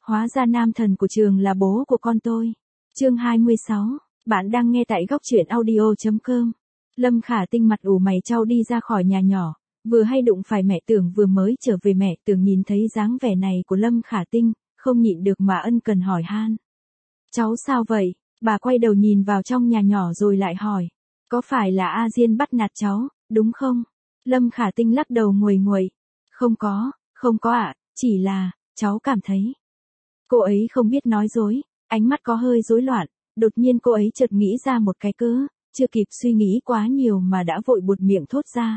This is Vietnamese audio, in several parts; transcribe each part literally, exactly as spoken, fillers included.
Hóa ra nam thần của trường là bố của con tôi. Chương hai mươi sáu, bạn đang nghe tại góc truyện audio chấm com. Lâm Khả Tinh mặt ủ mày chau đi ra khỏi nhà nhỏ, vừa hay đụng phải mẹ Tưởng vừa mới trở về. Mẹ Tưởng nhìn thấy dáng vẻ này của Lâm Khả Tinh, không nhịn được mà ân cần hỏi han. Cháu sao vậy? Bà quay đầu nhìn vào trong nhà nhỏ rồi lại hỏi. Có phải là A Diên bắt nạt cháu, đúng không? Lâm Khả Tinh lắc đầu nguầy nguậy. Không có, không có ạ, chỉ là, cháu cảm thấy. Cô ấy không biết nói dối, ánh mắt có hơi rối loạn, đột nhiên cô ấy chợt nghĩ ra một cái cớ, chưa kịp suy nghĩ quá nhiều mà đã vội buột miệng thốt ra.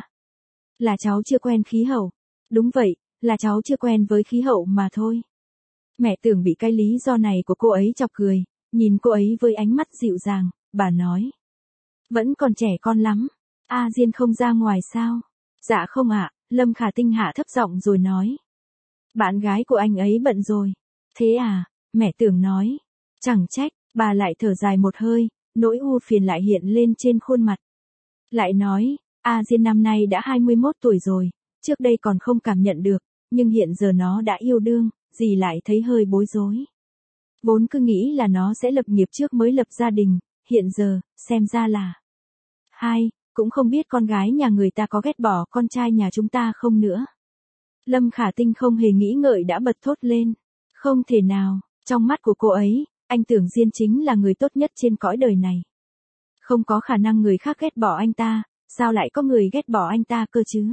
Là cháu chưa quen khí hậu. Đúng vậy, là cháu chưa quen với khí hậu mà thôi. Mẹ Tưởng bị cái lý do này của cô ấy chọc cười, nhìn cô ấy với ánh mắt dịu dàng, bà nói. Vẫn còn trẻ con lắm, A Diên không ra ngoài sao? Dạ không ạ, Lâm Khả Tinh hạ thấp giọng rồi nói. Bạn gái của anh ấy bận rồi. Thế à, mẹ Tưởng nói. Chẳng trách, bà lại thở dài một hơi, nỗi u phiền lại hiện lên trên khuôn mặt. Lại nói, A Diên năm nay đã hai mươi mốt tuổi rồi, trước đây còn không cảm nhận được, nhưng hiện giờ nó đã yêu đương, dì lại thấy hơi bối rối. Vốn cứ nghĩ là nó sẽ lập nghiệp trước mới lập gia đình, hiện giờ, xem ra là. Hai, cũng không biết con gái nhà người ta có ghét bỏ con trai nhà chúng ta không nữa. Lâm Khả Tinh không hề nghĩ ngợi đã bật thốt lên. Không thể nào, trong mắt của cô ấy, anh Tưởng Diên chính là người tốt nhất trên cõi đời này. Không có khả năng người khác ghét bỏ anh ta, sao lại có người ghét bỏ anh ta cơ chứ?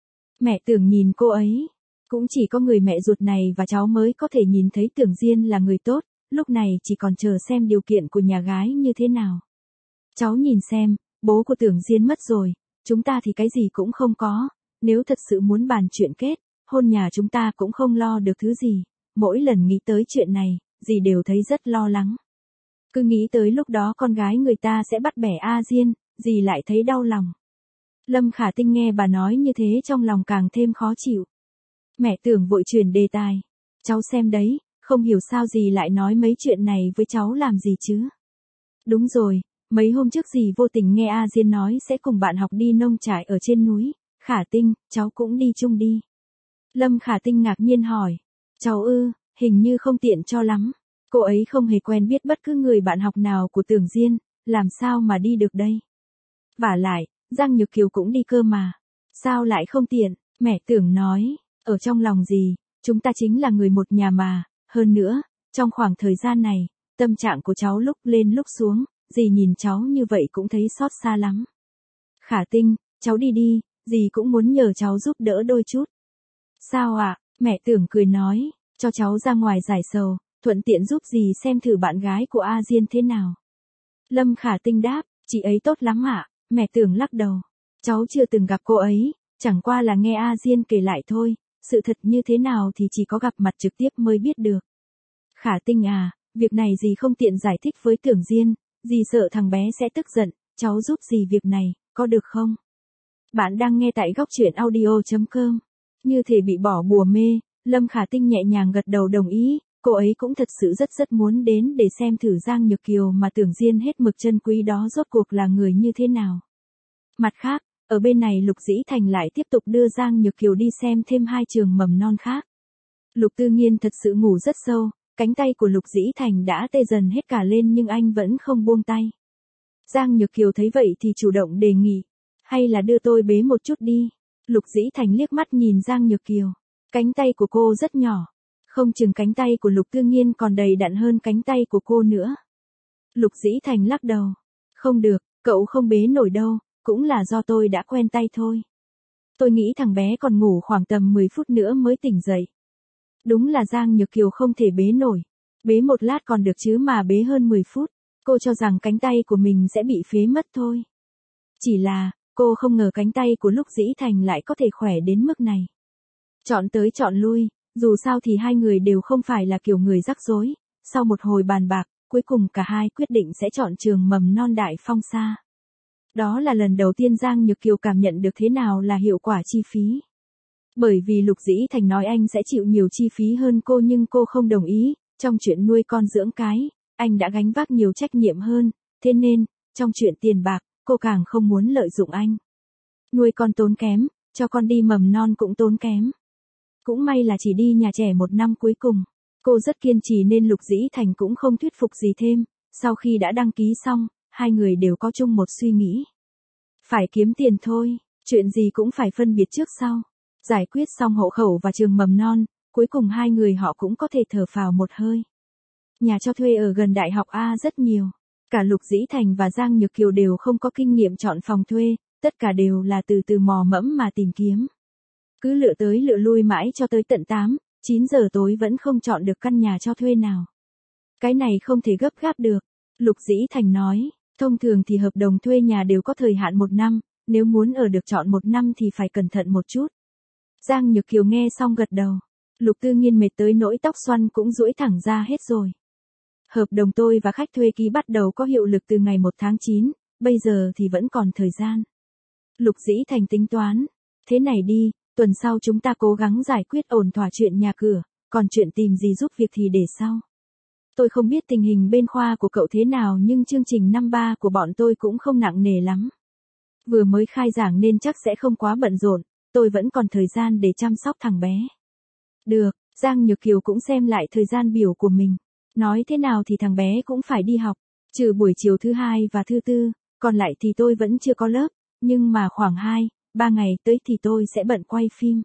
Mẹ Tưởng nhìn cô ấy, cũng chỉ có người mẹ ruột này và cháu mới có thể nhìn thấy Tưởng Diên là người tốt, lúc này chỉ còn chờ xem điều kiện của nhà gái như thế nào. Cháu nhìn xem, bố của Tưởng Diên mất rồi, chúng ta thì cái gì cũng không có, nếu thật sự muốn bàn chuyện kết, hôn nhà chúng ta cũng không lo được thứ gì. Mỗi lần nghĩ tới chuyện này, dì đều thấy rất lo lắng. Cứ nghĩ tới lúc đó con gái người ta sẽ bắt bẻ A Diên, dì lại thấy đau lòng. Lâm Khả Tinh nghe bà nói như thế trong lòng càng thêm khó chịu. Mẹ Tưởng vội chuyển đề tài. Cháu xem đấy, không hiểu sao dì lại nói mấy chuyện này với cháu làm gì chứ. Đúng rồi, mấy hôm trước dì vô tình nghe A Diên nói sẽ cùng bạn học đi nông trại ở trên núi. Khả Tinh, cháu cũng đi chung đi. Lâm Khả Tinh ngạc nhiên hỏi. Cháu ư, hình như không tiện cho lắm. Cô ấy không hề quen biết bất cứ người bạn học nào của Tưởng Diên, làm sao mà đi được đây? Vả lại, Giang Nhược Kiều cũng đi cơ mà. Sao lại không tiện? Mẹ Tưởng nói, ở trong lòng dì, chúng ta chính là người một nhà mà. Hơn nữa, trong khoảng thời gian này, tâm trạng của cháu lúc lên lúc xuống, dì nhìn cháu như vậy cũng thấy xót xa lắm. Khả Tinh, cháu đi đi, dì cũng muốn nhờ cháu giúp đỡ đôi chút. Sao ạ? Mẹ Tưởng cười nói, cho cháu ra ngoài giải sầu, thuận tiện giúp dì xem thử bạn gái của A Diên thế nào. Lâm Khả Tinh đáp, chị ấy tốt lắm ạ. Mẹ Tưởng lắc đầu. Cháu chưa từng gặp cô ấy, chẳng qua là nghe A Diên kể lại thôi, sự thật như thế nào thì chỉ có gặp mặt trực tiếp mới biết được. Khả Tinh à, việc này dì không tiện giải thích với Tưởng Diên, dì sợ thằng bé sẽ tức giận, cháu giúp dì việc này, có được không? Bạn đang nghe tại góc truyện audio chấm com. Như thể bị bỏ bùa mê, Lâm Khả Tinh nhẹ nhàng gật đầu đồng ý, cô ấy cũng thật sự rất rất muốn đến để xem thử Giang Nhược Kiều mà Tưởng Diên hết mực trân quý đó rốt cuộc là người như thế nào. Mặt khác, ở bên này Lục Dĩ Thành lại tiếp tục đưa Giang Nhược Kiều đi xem thêm hai trường mầm non khác. Lục Tư Nghiên thật sự ngủ rất sâu, cánh tay của Lục Dĩ Thành đã tê dần hết cả lên nhưng anh vẫn không buông tay. Giang Nhược Kiều thấy vậy thì chủ động đề nghị, hay là đưa tôi bế một chút đi. Lục Dĩ Thành liếc mắt nhìn Giang Nhược Kiều, cánh tay của cô rất nhỏ, không chừng cánh tay của Lục Tư Nghiên còn đầy đặn hơn cánh tay của cô nữa. Lục Dĩ Thành lắc đầu, không được, cậu không bế nổi đâu, cũng là do tôi đã quen tay thôi. Tôi nghĩ thằng bé còn ngủ khoảng tầm mười phút nữa mới tỉnh dậy. Đúng là Giang Nhược Kiều không thể bế nổi, bế một lát còn được chứ mà bế hơn mười phút, cô cho rằng cánh tay của mình sẽ bị phế mất thôi. Chỉ là, cô không ngờ cánh tay của Lục Dĩ Thành lại có thể khỏe đến mức này. Chọn tới chọn lui, dù sao thì hai người đều không phải là kiểu người rắc rối, sau một hồi bàn bạc, cuối cùng cả hai quyết định sẽ chọn trường mầm non Đại Phong Sa. Đó là lần đầu tiên Giang Nhược Kiều cảm nhận được thế nào là hiệu quả chi phí. Bởi vì Lục Dĩ Thành nói anh sẽ chịu nhiều chi phí hơn cô nhưng cô không đồng ý, trong chuyện nuôi con dưỡng cái, anh đã gánh vác nhiều trách nhiệm hơn, thế nên, trong chuyện tiền bạc, cô càng không muốn lợi dụng anh. Nuôi con tốn kém, cho con đi mầm non cũng tốn kém. Cũng may là chỉ đi nhà trẻ một năm cuối cùng. Cô rất kiên trì nên Lục Dĩ Thành cũng không thuyết phục gì thêm, sau khi đã đăng ký xong, hai người đều có chung một suy nghĩ. Phải kiếm tiền thôi, chuyện gì cũng phải phân biệt trước sau. Giải quyết xong hộ khẩu và trường mầm non, cuối cùng hai người họ cũng có thể thở phào một hơi. Nhà cho thuê ở gần Đại học A rất nhiều. Cả Lục Dĩ Thành và Giang Nhược Kiều đều không có kinh nghiệm chọn phòng thuê, tất cả đều là từ từ mò mẫm mà tìm kiếm. Cứ lựa tới lựa lui mãi cho tới tận tám, chín giờ tối vẫn không chọn được căn nhà cho thuê nào. Cái này không thể gấp gáp được, Lục Dĩ Thành nói, thông thường thì hợp đồng thuê nhà đều có thời hạn một năm, nếu muốn ở được chọn một năm thì phải cẩn thận một chút. Giang Nhược Kiều nghe xong gật đầu, Lục Tư Nghiên mệt tới nỗi tóc xoăn cũng duỗi thẳng ra hết rồi. Hợp đồng tôi và khách thuê ký bắt đầu có hiệu lực từ ngày một tháng chín, bây giờ thì vẫn còn thời gian. Lục Dĩ Thành tính toán, thế này đi, tuần sau chúng ta cố gắng giải quyết ổn thỏa chuyện nhà cửa, còn chuyện tìm gì giúp việc thì để sau. Tôi không biết tình hình bên khoa của cậu thế nào nhưng chương trình năm ba của bọn tôi cũng không nặng nề lắm. Vừa mới khai giảng nên chắc sẽ không quá bận rộn, tôi vẫn còn thời gian để chăm sóc thằng bé. Được, Giang Nhược Kiều cũng xem lại thời gian biểu của mình. Nói thế nào thì thằng bé cũng phải đi học, trừ buổi chiều thứ hai và thứ tư, còn lại thì tôi vẫn chưa có lớp, nhưng mà khoảng hai, ba ngày tới thì tôi sẽ bận quay phim.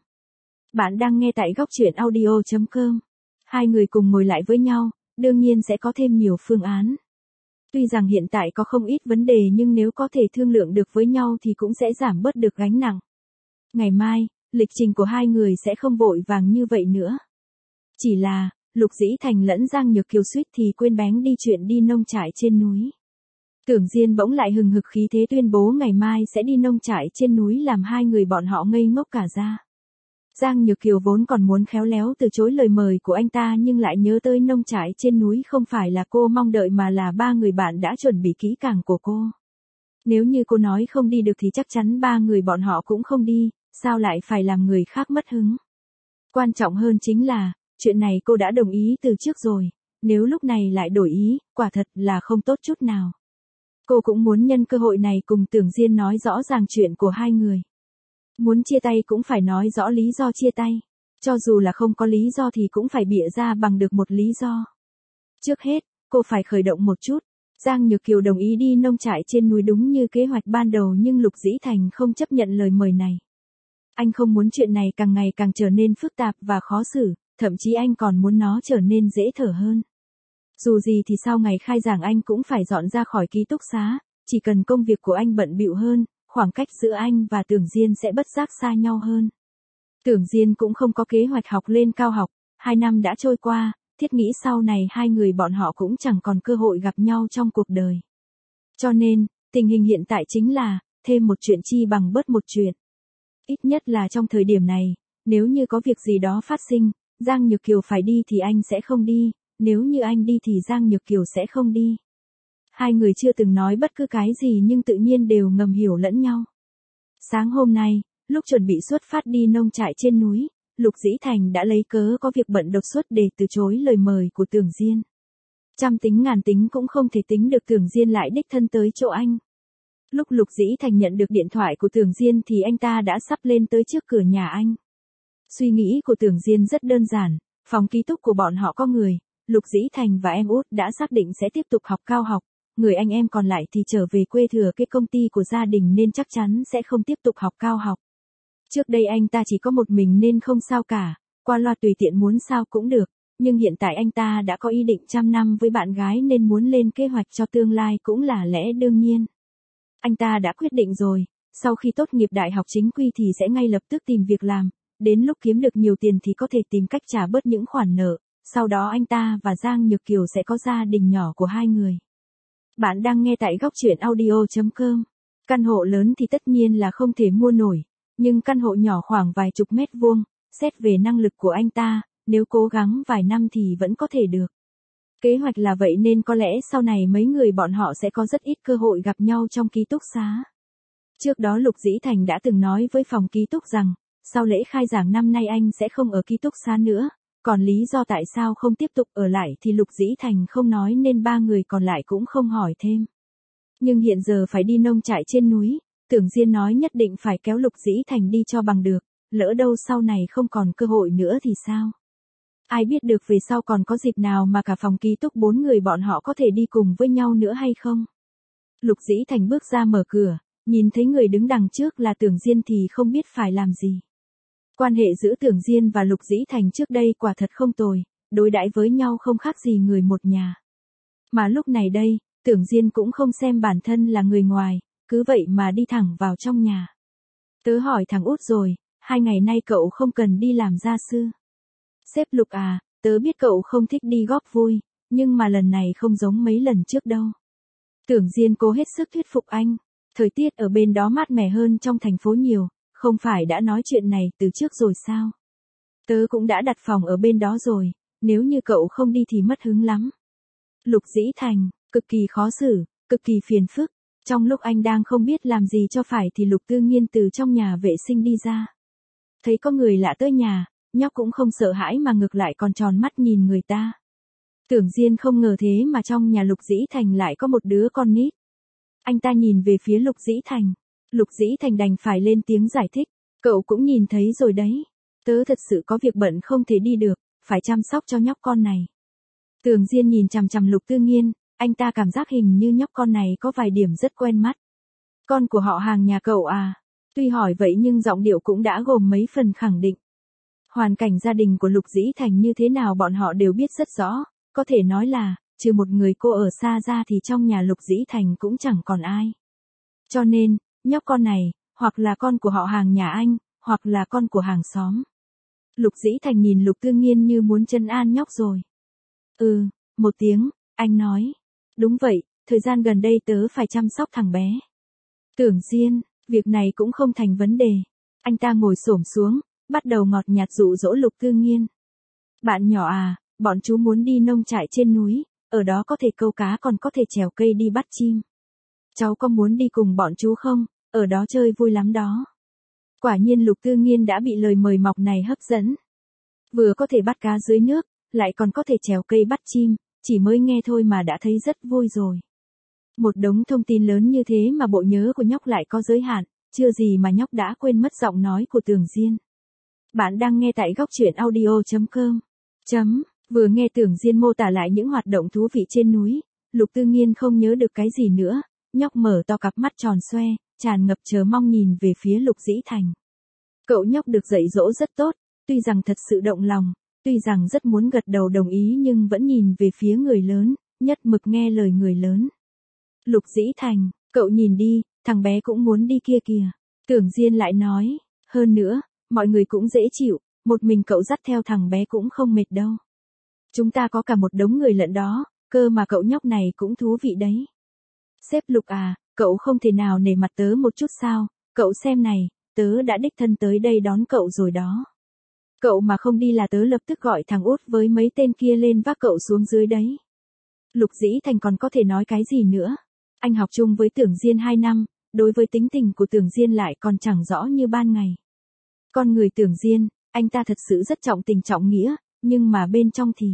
Bạn đang nghe tại góc truyện audio chấm com. Hai người cùng ngồi lại với nhau, đương nhiên sẽ có thêm nhiều phương án. Tuy rằng hiện tại có không ít vấn đề nhưng nếu có thể thương lượng được với nhau thì cũng sẽ giảm bớt được gánh nặng. Ngày mai, lịch trình của hai người sẽ không vội vàng như vậy nữa. Chỉ là, Lục Dĩ Thành lẫn Giang Nhược Kiều suýt thì quên bén đi chuyện đi nông trại trên núi. Tưởng Diên bỗng lại hừng hực khí thế tuyên bố ngày mai sẽ đi nông trại trên núi làm hai người bọn họ ngây ngốc cả ra. Giang Nhược Kiều vốn còn muốn khéo léo từ chối lời mời của anh ta nhưng lại nhớ tới nông trại trên núi không phải là cô mong đợi mà là ba người bạn đã chuẩn bị kỹ càng của cô. Nếu như cô nói không đi được thì chắc chắn ba người bọn họ cũng không đi, sao lại phải làm người khác mất hứng. Quan trọng hơn chính là, chuyện này cô đã đồng ý từ trước rồi, nếu lúc này lại đổi ý, quả thật là không tốt chút nào. Cô cũng muốn nhân cơ hội này cùng Tưởng Diên nói rõ ràng chuyện của hai người. Muốn chia tay cũng phải nói rõ lý do chia tay. Cho dù là không có lý do thì cũng phải bịa ra bằng được một lý do. Trước hết, cô phải khởi động một chút. Giang Nhược Kiều đồng ý đi nông trại trên núi đúng như kế hoạch ban đầu nhưng Lục Dĩ Thành không chấp nhận lời mời này. Anh không muốn chuyện này càng ngày càng trở nên phức tạp và khó xử, thậm chí anh còn muốn nó trở nên dễ thở hơn. Dù gì thì sau ngày khai giảng anh cũng phải dọn ra khỏi ký túc xá, chỉ cần công việc của anh bận bịu hơn, khoảng cách giữa anh và Tưởng Diên sẽ bất giác xa nhau hơn. Tưởng Diên cũng không có kế hoạch học lên cao học, hai năm đã trôi qua, thiết nghĩ sau này hai người bọn họ cũng chẳng còn cơ hội gặp nhau trong cuộc đời. Cho nên, tình hình hiện tại chính là, thêm một chuyện chi bằng bớt một chuyện. Ít nhất là trong thời điểm này, nếu như có việc gì đó phát sinh, Giang Nhược Kiều phải đi thì anh sẽ không đi, nếu như anh đi thì Giang Nhược Kiều sẽ không đi. Hai người chưa từng nói bất cứ cái gì nhưng tự nhiên đều ngầm hiểu lẫn nhau. Sáng hôm nay, lúc chuẩn bị xuất phát đi nông trại trên núi, Lục Dĩ Thành đã lấy cớ có việc bận đột xuất để từ chối lời mời của Tưởng Diên. Trăm tính ngàn tính cũng không thể tính được Tưởng Diên lại đích thân tới chỗ anh. Lúc Lục Dĩ Thành nhận được điện thoại của Tưởng Diên thì anh ta đã sắp lên tới trước cửa nhà anh. Suy nghĩ của Tưởng Diên rất đơn giản, phòng ký túc của bọn họ có người, Lục Dĩ Thành và em út đã xác định sẽ tiếp tục học cao học, người anh em còn lại thì trở về quê thừa cái công ty của gia đình nên chắc chắn sẽ không tiếp tục học cao học. Trước đây anh ta chỉ có một mình nên không sao cả, qua loa tùy tiện muốn sao cũng được, nhưng hiện tại anh ta đã có ý định trăm năm với bạn gái nên muốn lên kế hoạch cho tương lai cũng là lẽ đương nhiên. Anh ta đã quyết định rồi, sau khi tốt nghiệp đại học chính quy thì sẽ ngay lập tức tìm việc làm, đến lúc kiếm được nhiều tiền thì có thể tìm cách trả bớt những khoản nợ, sau đó anh ta và Giang Nhược Kiều sẽ có gia đình nhỏ của hai người. Bạn đang nghe tại góc truyện audio chấm com. Căn hộ lớn thì tất nhiên là không thể mua nổi, nhưng căn hộ nhỏ khoảng vài chục mét vuông, xét về năng lực của anh ta, nếu cố gắng vài năm thì vẫn có thể được. Kế hoạch là vậy nên có lẽ sau này mấy người bọn họ sẽ có rất ít cơ hội gặp nhau trong ký túc xá. Trước đó Lục Dĩ Thành đã từng nói với phòng ký túc rằng, sau lễ khai giảng năm nay anh sẽ không ở ký túc xá nữa, còn lý do tại sao không tiếp tục ở lại thì Lục Dĩ Thành không nói nên ba người còn lại cũng không hỏi thêm. Nhưng hiện giờ phải đi nông trại trên núi, Tưởng Diên nói nhất định phải kéo Lục Dĩ Thành đi cho bằng được, lỡ đâu sau này không còn cơ hội nữa thì sao? Ai biết được về sau còn có dịp nào mà cả phòng ký túc bốn người bọn họ có thể đi cùng với nhau nữa hay không? Lục Dĩ Thành bước ra mở cửa, nhìn thấy người đứng đằng trước là Tưởng Diên thì không biết phải làm gì. Quan hệ giữa Tưởng Diên và Lục Dĩ Thành trước đây quả thật không tồi, đối đãi với nhau không khác gì người một nhà. Mà lúc này đây, Tưởng Diên cũng không xem bản thân là người ngoài, cứ vậy mà đi thẳng vào trong nhà. Tớ hỏi thằng út rồi, hai ngày nay cậu không cần đi làm gia sư. Sếp Lục à, tớ biết cậu không thích đi góp vui, nhưng mà lần này không giống mấy lần trước đâu. Tưởng Diên cố hết sức thuyết phục anh, thời tiết ở bên đó mát mẻ hơn trong thành phố nhiều, không phải đã nói chuyện này từ trước rồi sao? Tớ cũng đã đặt phòng ở bên đó rồi, nếu như cậu không đi thì mất hứng lắm. Lục Dĩ Thành, cực kỳ khó xử, cực kỳ phiền phức. Trong lúc anh đang không biết làm gì cho phải thì Lục Tư Nghiên từ trong nhà vệ sinh đi ra. Thấy có người lạ tới nhà, nhóc cũng không sợ hãi mà ngược lại còn tròn mắt nhìn người ta. Tưởng Diên không ngờ thế mà trong nhà Lục Dĩ Thành lại có một đứa con nít. Anh ta nhìn về phía Lục Dĩ Thành. Lục Dĩ Thành đành phải lên tiếng giải thích. Cậu cũng nhìn thấy rồi đấy. Tớ thật sự có việc bận không thể đi được, phải chăm sóc cho nhóc con này. Tưởng Diên nhìn chằm chằm Lục Tư Nghiên, anh ta cảm giác hình như nhóc con này có vài điểm rất quen mắt. Con của họ hàng nhà cậu à? Tuy hỏi vậy nhưng giọng điệu cũng đã gồm mấy phần khẳng định. Hoàn cảnh gia đình của Lục Dĩ Thành như thế nào bọn họ đều biết rất rõ, có thể nói là, trừ một người cô ở xa ra thì trong nhà Lục Dĩ Thành cũng chẳng còn ai. Cho nên, nhóc con này, hoặc là con của họ hàng nhà anh, hoặc là con của hàng xóm. Lục Dĩ Thành nhìn Lục Tư Nghiên như muốn trấn an nhóc rồi. Ừ, một tiếng, anh nói. Đúng vậy, thời gian gần đây tớ phải chăm sóc thằng bé. Tưởng Diên, việc này cũng không thành vấn đề. Anh ta ngồi xổm xuống, bắt đầu ngọt nhạt dụ dỗ Lục Tư Nghiên. Bạn nhỏ à, bọn chú muốn đi nông trại trên núi, ở đó có thể câu cá còn có thể trèo cây đi bắt chim. Cháu có muốn đi cùng bọn chú không, ở đó chơi vui lắm đó. Quả nhiên Lục Tư Nghiên đã bị lời mời mọc này hấp dẫn. Vừa có thể bắt cá dưới nước, lại còn có thể trèo cây bắt chim, chỉ mới nghe thôi mà đã thấy rất vui rồi. Một đống thông tin lớn như thế mà bộ nhớ của nhóc lại có giới hạn, chưa gì mà nhóc đã quên mất giọng nói của Tưởng Diên. Bạn đang nghe tại góc truyện audio chấm com. Chấm, vừa nghe Tưởng Diên mô tả lại những hoạt động thú vị trên núi, Lục Tư Nghiên không nhớ được cái gì nữa, nhóc mở to cặp mắt tròn xoe, tràn ngập chờ mong nhìn về phía Lục Dĩ Thành. Cậu nhóc được dạy dỗ rất tốt, tuy rằng thật sự động lòng, tuy rằng rất muốn gật đầu đồng ý nhưng vẫn nhìn về phía người lớn, nhất mực nghe lời người lớn. Lục Dĩ Thành, cậu nhìn đi, thằng bé cũng muốn đi kia kìa. Tưởng Diên lại nói, hơn nữa, mọi người cũng dễ chịu, một mình cậu dắt theo thằng bé cũng không mệt đâu. Chúng ta có cả một đống người lận đó, cơ mà cậu nhóc này cũng thú vị đấy. Sếp Lục à, cậu không thể nào nể mặt tớ một chút sao, cậu xem này, tớ đã đích thân tới đây đón cậu rồi đó. Cậu mà không đi là tớ lập tức gọi thằng út với mấy tên kia lên vác cậu xuống dưới đấy. Lục Dĩ Thành còn có thể nói cái gì nữa. Anh học chung với Tưởng Diên hai năm, đối với tính tình của Tưởng Diên lại còn chẳng rõ như ban ngày. Con người Tưởng Diên, anh ta thật sự rất trọng tình trọng nghĩa, nhưng mà bên trong thì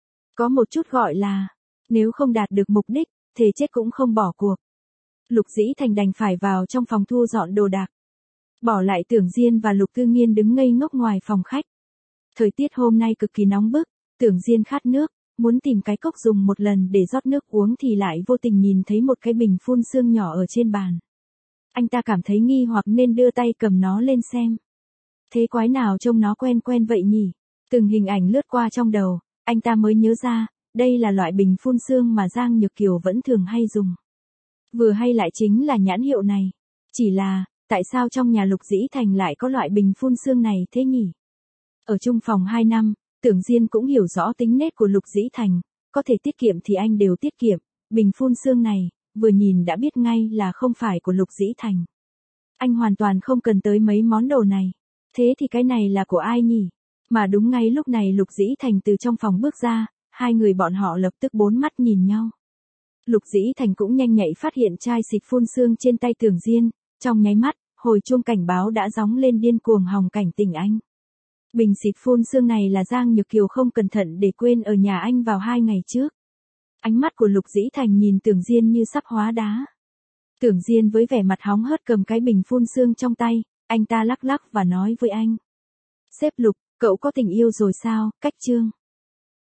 có một chút gọi là, nếu không đạt được mục đích, thề chết cũng không bỏ cuộc. Lục Dĩ Thành đành phải vào trong phòng thu dọn đồ đạc. Bỏ lại Tưởng Diên và Lục Tư Nghiên đứng ngây ngốc ngoài phòng khách. Thời tiết hôm nay cực kỳ nóng bức, Tưởng Diên khát nước, muốn tìm cái cốc dùng một lần để rót nước uống thì lại vô tình nhìn thấy một cái bình phun sương nhỏ ở trên bàn. Anh ta cảm thấy nghi hoặc nên đưa tay cầm nó lên xem. Thế quái nào trông nó quen quen vậy nhỉ? Từng hình ảnh lướt qua trong đầu, anh ta mới nhớ ra, đây là loại bình phun sương mà Giang Nhược Kiều vẫn thường hay dùng. Vừa hay lại chính là nhãn hiệu này. Chỉ là, tại sao trong nhà Lục Dĩ Thành lại có loại bình phun sương này thế nhỉ? Ở chung phòng hai năm, Tưởng Diên cũng hiểu rõ tính nết của Lục Dĩ Thành, có thể tiết kiệm thì anh đều tiết kiệm, bình phun sương này, vừa nhìn đã biết ngay là không phải của Lục Dĩ Thành. Anh hoàn toàn không cần tới mấy món đồ này. Thế thì cái này là của ai nhỉ? Mà đúng ngay lúc này Lục Dĩ Thành từ trong phòng bước ra, hai người bọn họ lập tức bốn mắt nhìn nhau. Lục Dĩ Thành cũng nhanh nhạy phát hiện chai xịt phun sương trên tay Tưởng Diên, trong nháy mắt, hồi chuông cảnh báo đã gióng lên điên cuồng hòng cảnh tỉnh anh. Bình xịt phun sương này là Giang Nhược Kiều không cẩn thận để quên ở nhà anh vào hai ngày trước. Ánh mắt của Lục Dĩ Thành nhìn Tưởng Diên như sắp hóa đá. Tưởng Diên với vẻ mặt hóng hớt cầm cái bình phun sương trong tay, anh ta lắc lắc và nói với anh. Sếp Lục, cậu có tình yêu rồi sao, cách chương.